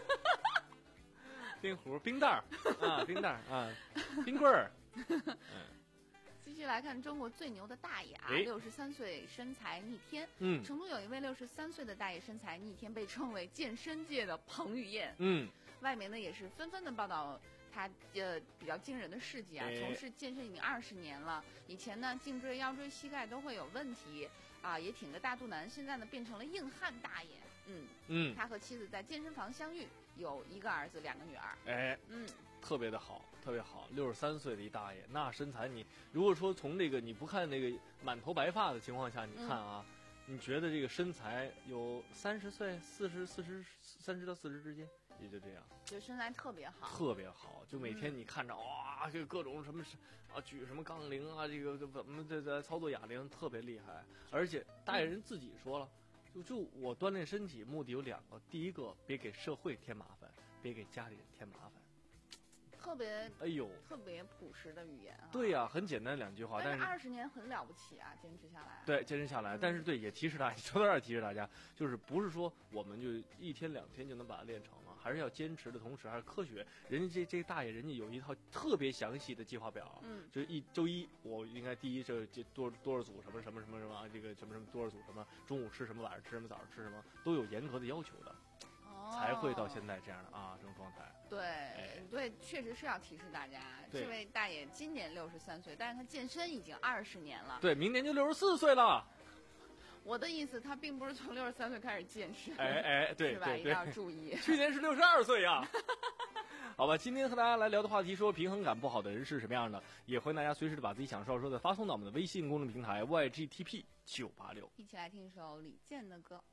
冰壶，冰袋儿啊，冰袋儿啊，冰棍儿。嗯， 继续来看中国最牛的大爷啊，六十三岁身材逆天。 嗯， 成都有一位六十三岁的大爷身材逆天，被称为健身界的彭于晏。 嗯， 外媒呢也是纷纷的报道。他呃比较惊人的事迹啊，从事健身已经二十年了。以前呢，颈椎、腰椎、膝盖都会有问题啊，也挺个大肚腩。现在呢，变成了硬汉大爷。嗯嗯， 他和妻子在健身房相遇，有一个儿子，两个女儿。 哎， 嗯， 特别的好，特别好。六十三岁的一大爷，那身材你如果说从这个你不看那个满头白发的情况下，你看啊，嗯、你觉得这个身材有三十岁、四十、四十、三十到四十之间？也就这样， 就身材特别好， 特别好。就每天你看着、嗯、哇，这个各种什么啊，举什么杠铃啊，这个怎么这这操作哑铃特别厉害。而且大爷人自己说了，就就我锻炼身体目的有两个，第一个别给社会添麻烦，别给家里人添麻烦。 特别哎呦， 特别朴实的语言啊！ 对呀、啊，很简单两句话，但是二十年很了不起啊，坚持下来。 对，坚持下来， 嗯、 但是对也提示大家，说到这儿提示大家，就是不是说我们就一天两天就能把它练成了，还是要坚持的同时还是科学。人家这这大爷人家有一套特别详细的计划表， 嗯， 就是一周一我应该第一这这多多少组什么什么什么什么这个什么什么多少组什么中午吃什么晚上吃什么早上吃什么都有严格的要求的。才会到现在这样的啊，这种状态。 对、哎、对，确实是要提示大家，这位大爷今年六十三岁，但是他健身已经二十年了。 对，明年就六十四岁了。 我的意思，他并不是从六十三岁开始健身。 哎哎，对， 是吧？ 对对一定要注意。 去年是六十二岁呀。好吧，今天和大家来聊的话题说平衡感不好的人是什么样的，也欢迎大家随时的把自己想说说的发送到我们的微信公众平台 Y G T P 九八六。 一起来听一首李健的歌。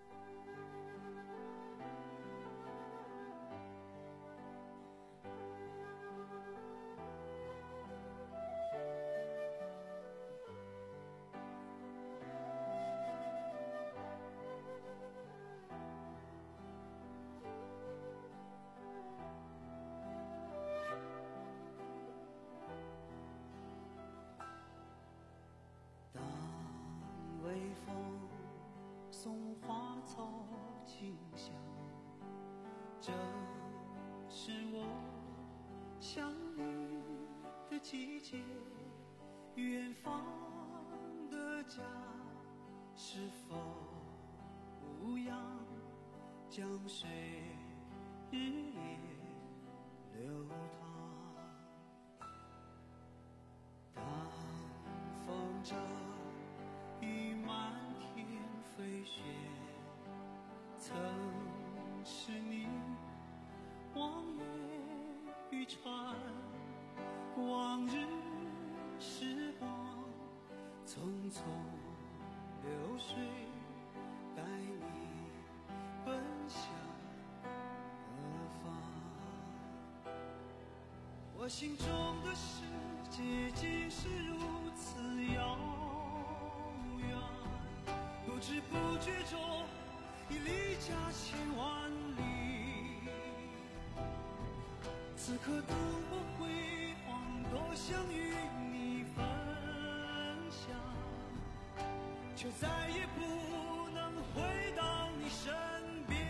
送花草清香，这是我想你的季节。远方的家是否无恙，江水日夜流淌。当风筝雨满天飞雪， 往日时光匆匆流水，带你奔向何方？我心中的世界竟是如此遥远，不知不觉中已离家千万里。此刻灯火辉煌，多想与你分享，却再也不能回到你身边。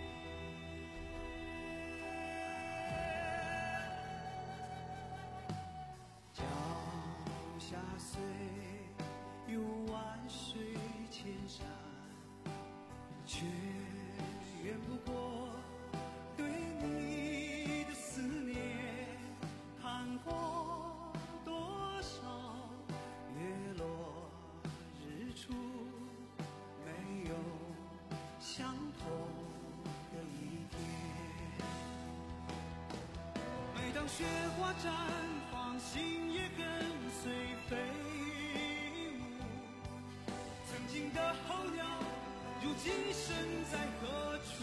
脚下虽有万水千山，却远不过对你的思念。看过多少月落日出，没有相同的一天。每当雪花绽放，心也跟随飞舞。曾经的候鸟，如今身在何处？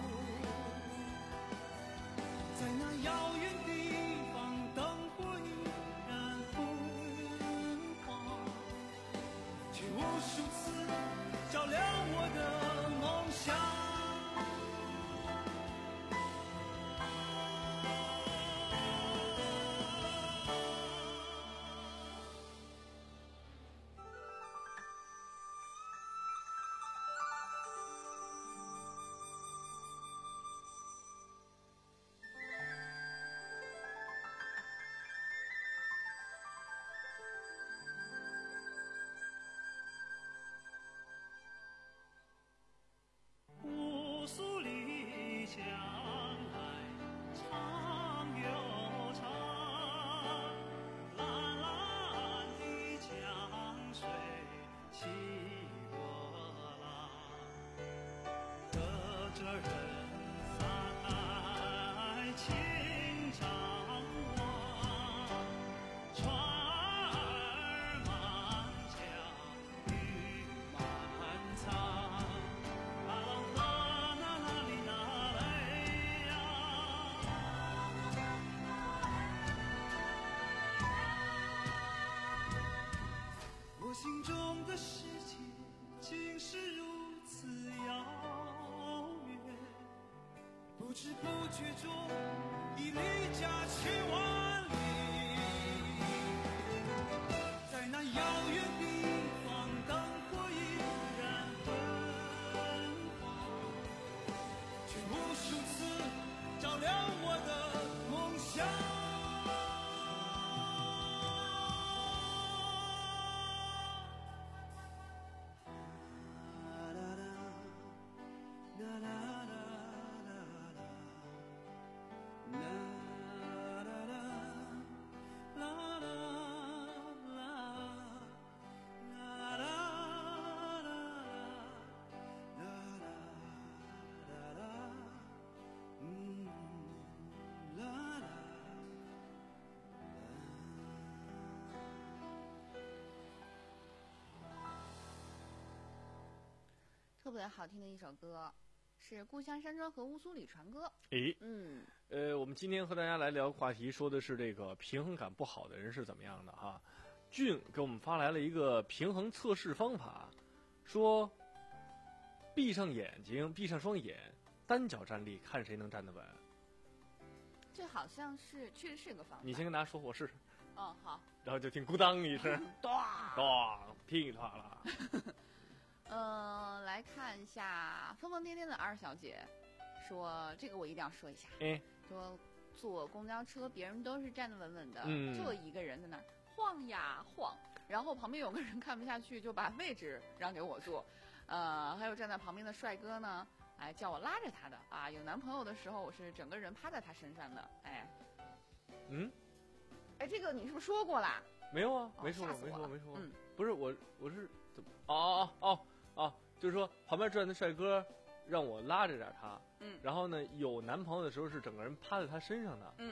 在那遥远地方，灯火依然昏黄，却无数次照亮我的梦想。乌苏里江海长又长，蓝蓝的江水起波浪，隔着人海轻张望，船儿满江雨满仓。我心中的世界竟是如此遥远，不知不觉中已离家千万里。在那遥远地方，灯火依然昏黄，却无数次照亮我的梦想。 特别好听的一首歌，是《故乡山庄和乌苏里船歌》。 诶， 嗯， 呃，我们今天和大家来聊话题，说的是这个平衡感不好的人是怎么样的哈。俊给我们发来了一个平衡测试方法，说闭上眼睛，闭上双眼，单脚站立，看谁能站得稳。 这好像是确实是个方法。 你先跟大家说，我试试。 哦，好。 然后就听咕当一声， 咚咚，噼里啪啦。 呃，来看一下疯疯癫癫的二小姐说，这个我一定要说一下。 哎， 说坐公交车，别人都是站得稳稳的， 嗯、 就一个人在那儿晃呀晃，然后旁边有个人看不下去，就把位置让给我坐。呃，还有站在旁边的帅哥呢，哎，叫我拉着他的啊。有男朋友的时候，我是整个人趴在他身上的，哎。 嗯。 哎，这个你是不是说过啦？ 没有啊， 哦、 没说过， 没说过，没说过。 嗯， 不是我，我是怎么？哦哦哦哦，就是说旁边站的帅哥让我拉着点他， 嗯， 然后呢，有男朋友的时候是整个人趴在他身上的， 嗯，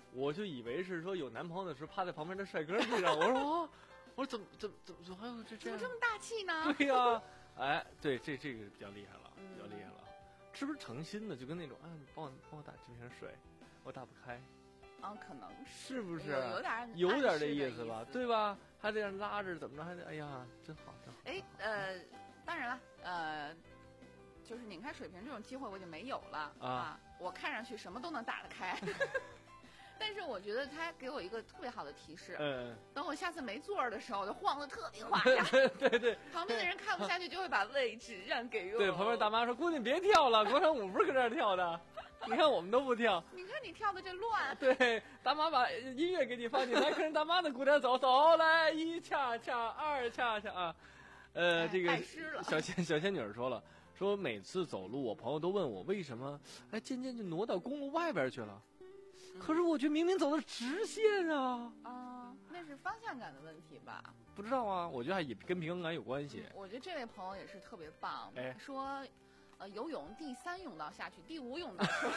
我就以为是说有男朋友的时候趴在旁边的帅哥地上，我说哦，我说怎么怎么怎么怎么还有这这样？ 怎么这么大气呢？ 对呀、啊，哎，对，这这个比较厉害了，比较厉害了，是不是诚心的？就跟那种啊，你帮我帮我打这瓶水，我打不开。 啊，可能是不是有有点有点这意思吧？对吧？还这样拉着怎么着？还得哎呀，真好，真好。 哎，呃，当然了，呃，就是拧开水瓶这种机会我已经没有了啊。啊我看上去什么都能打得开，但是我觉得他给我一个特别好的提示。嗯。等我下次没座儿的时候，我就晃得特别滑呀。 对对对。 旁边的人看不下去，就会把位置让给我。 对，旁边大妈说：“姑娘别跳了，广场舞不是搁这儿跳的。”你看我们都不跳， 你看你跳的这乱。 对，大妈把音乐给你放进来，跟着大妈的鼓点走走来，一恰恰，二恰恰啊。呃， 哎、 这个小仙小仙女说了，说每次走路，我朋友都问我为什么，哎，渐渐就挪到公路外边去了。嗯、可是我觉得明明走的直线啊。 啊，那是方向感的问题吧？ 不知道啊，我觉得也跟平衡感有关系。 我觉得这位朋友也是特别棒， 哎、 说。呃，游泳第三甬道下去，第五甬道出来。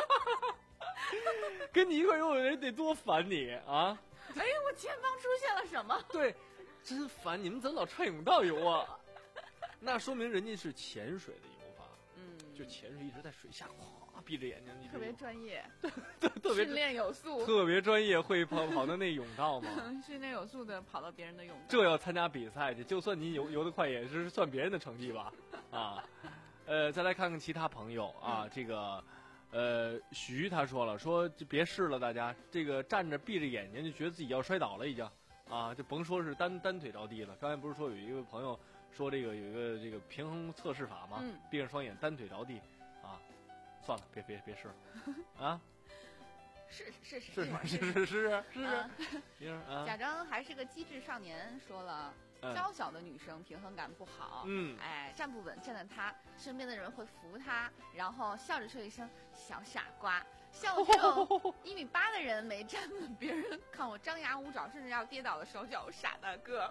跟你一块游泳的人得多烦你啊！ 哎，我前方出现了什么？ 对，真烦！你们怎么老穿甬道游啊？那说明人家是潜水的游法， 嗯， 就潜水一直在水下，哗，闭着眼睛， 特别专业， 对对，特别训练有素， 特别专业，会跑跑到那甬道吗？ 训练有素的跑到别人的甬道， 这要参加比赛去，就算你游游得快，也是算别人的成绩吧？啊。呃，再来看看其他朋友啊，嗯、这个，呃，徐他说了，说就别试了，大家这个站着闭着眼睛就觉得自己要摔倒了，已经啊，就甭说是单单腿着地了。刚才不是说有一个朋友说这个有一个这个平衡测试法吗？ 嗯、 闭上双眼单腿着地，啊，算了，别别别试了，啊。 是是是是是是是是是，假装还是个机智少年，说了。娇小的女生平衡感不好， 嗯， 哎，站不稳，站在她身边的人会扶她，然后笑着说一声小傻瓜。像我这种一米八的人没站稳，别人看我张牙舞爪，甚至要跌倒的时候叫我傻大个。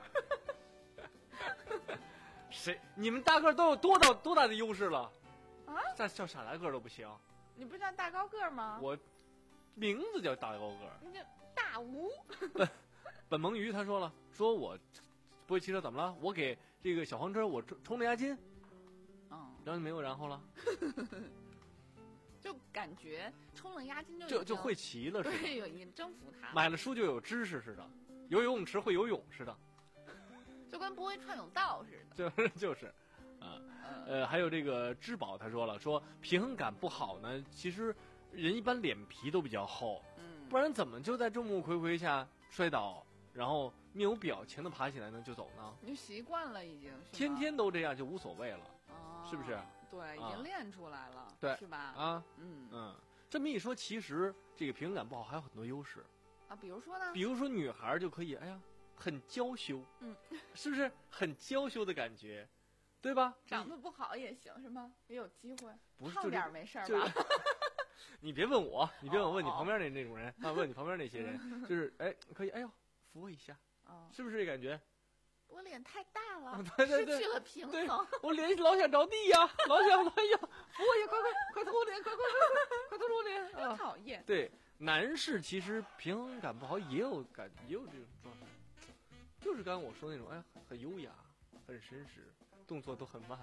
谁？你们大个都有多大多大的优势了？ 啊？ 再叫傻大个都不行。 你不是叫大高个吗？ 我名字叫大高个。 你这大吴。 本本蒙鱼他说了，说我。不会骑车怎么了？我给这个小黄车我充充了押金， 嗯， 然后没有然后了， 就感觉充了押金就就就会骑了似的， 对，有已经征服他， 买了书就有知识似的，游游泳池会游泳似的， 就跟不会穿泳道似的， 就是就是，啊，呃，还有这个知宝他说了，说平衡感不好呢，其实人一般脸皮都比较厚， 嗯， 不然怎么就在众目睽睽下摔倒？然后面无表情的爬起来呢，就走呢？ 你就习惯了，已经天天都这样就无所谓了， 哦、 是不是？ 对，已经练出来了， 啊、对， 是吧？ 啊，嗯嗯，这么一说，其实这个平衡感不好还有很多优势啊，比如说呢？ 比如说女孩就可以，哎呀，很娇羞， 嗯， 是不是很娇羞的感觉，对吧？ 长得不好也行是吗？也有机会， 不是胖点没事吧？ 就是你别问我，你别问我，问你旁边那那种人啊，问你旁边那些人，就是哎，可以，哎呦。扶我一下， 哦、 是不是这感觉？ 我脸太大了， 对对对失去了平衡。 我脸老想着地呀、啊，老想哎呀，扶我一下，快快快拖我脸，快快快快拖我脸！ 真讨厌。 对，男士其实平衡感不好，也有感，也有这种状态，就是刚刚我说那种，哎，很优雅，很绅士，动作都很慢。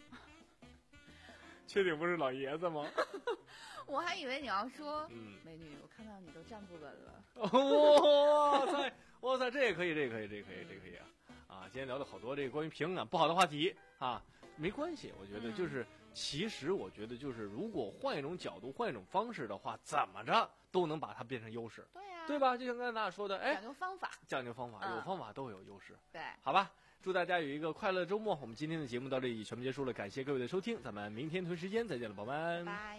确定不是老爷子吗？ 我还以为你要说， 嗯， 美女，我看到你都站不稳了。 哇塞，哇塞，这也可以，这也可以，这也可以，这也可以啊！啊，今天聊了好多这个关于平衡感不好的话题啊，没关系，我觉得就是，嗯、其实我觉得就是，如果换一种角度，换一种方式的话，怎么着都能把它变成优势。 对呀、啊， 对吧？就像刚才咱俩说的，哎， 讲究方法， 讲究方法， 嗯、 有方法都有优势。 对， 好吧。祝大家有一个快乐的周末！我们今天的节目到这里全部结束了，感谢各位的收听，咱们明天同时间再见了，宝宝们， 拜。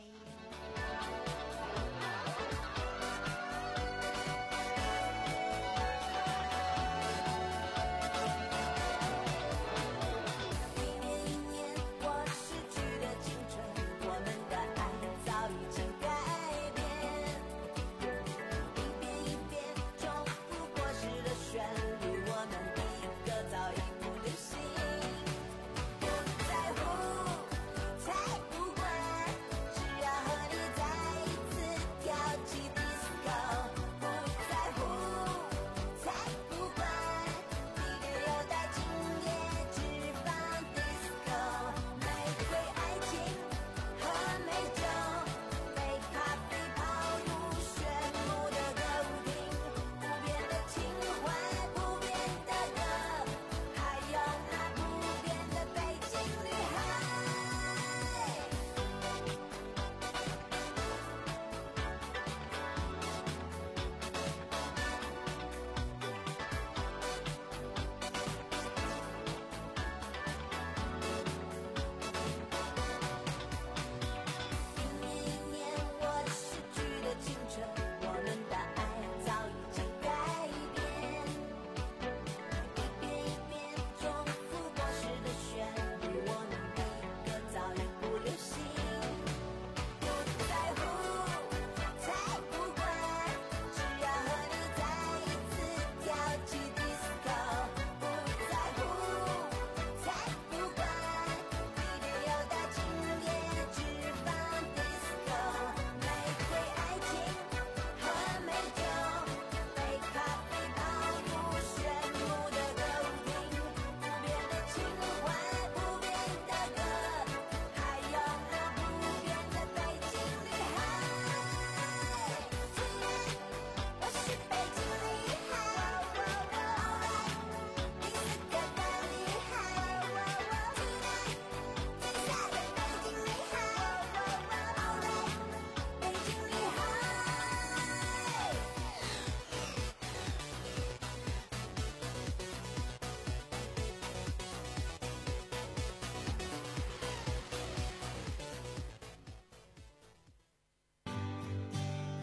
在乎，才不管，只要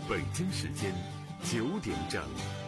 北京时间九点整。